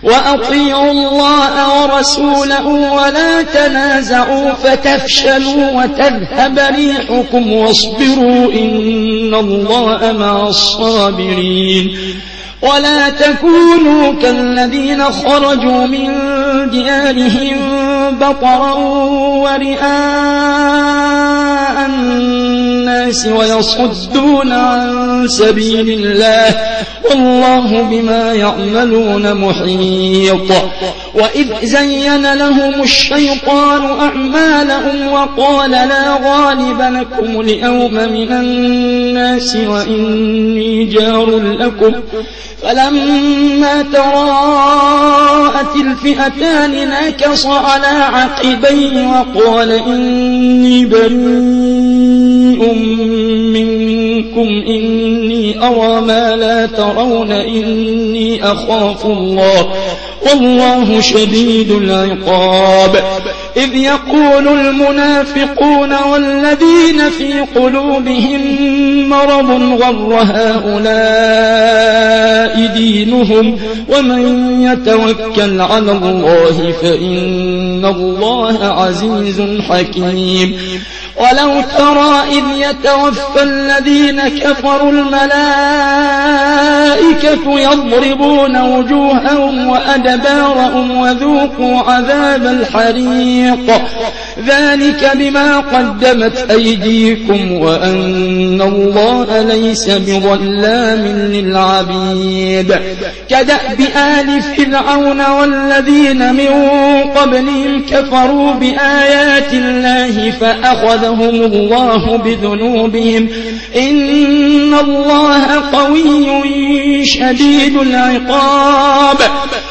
وأطيعوا الله ورسوله ولا تنازعوا فتفشلوا وتذهب ريحكم واصبروا إن الله مع الصابرين ولا تكونوا كالذين خرجوا من ديارهم بطرا ورئاء الناس ويصدون عن سبيل الله والله بما يعملون محيط وإذ زين لهم الشيطان أعمالهم وقال لا غالب لكم اليوم من الناس وإني جار لكم فلما تراءت الفئتان نكص على عقبيه وقال إني بريء منكم إني أرى ما لا ترون إني أخاف الله والله شديد العقاب إذ يقول المنافقون والذين في قلوبهم مرض غر هؤلاء دينهم ومن يتوكل على الله فإن الله عزيز حكيم ولو ترى إذ يتوفى الذين كفروا الملائكة يضربون وجوههم وأدبارهم وذوقوا عذاب الحريق ذلك بما قدمت أيديكم وأن الله ليس بظلام للعبيد كدأب آل فرعون والذين من قبلهم كفروا بآيات الله فأخذهم الله بذنوبهم إن الله قوي شديد العقاب